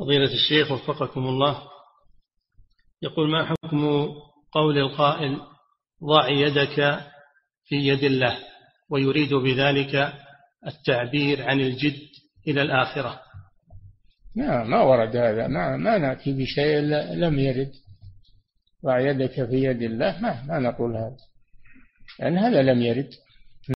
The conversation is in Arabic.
فضيلة الشيخ وفقكم الله، يقول: ما حكم قول القائل: ضع يدك في يد الله، ويريد بذلك التعبير عن الجد إلى الآخرة؟ ما ورد هذا، ما نأتي بشيء لم يرد. ضع يدك في يد الله، ما نقول هذا، لأن هذا لم يرد.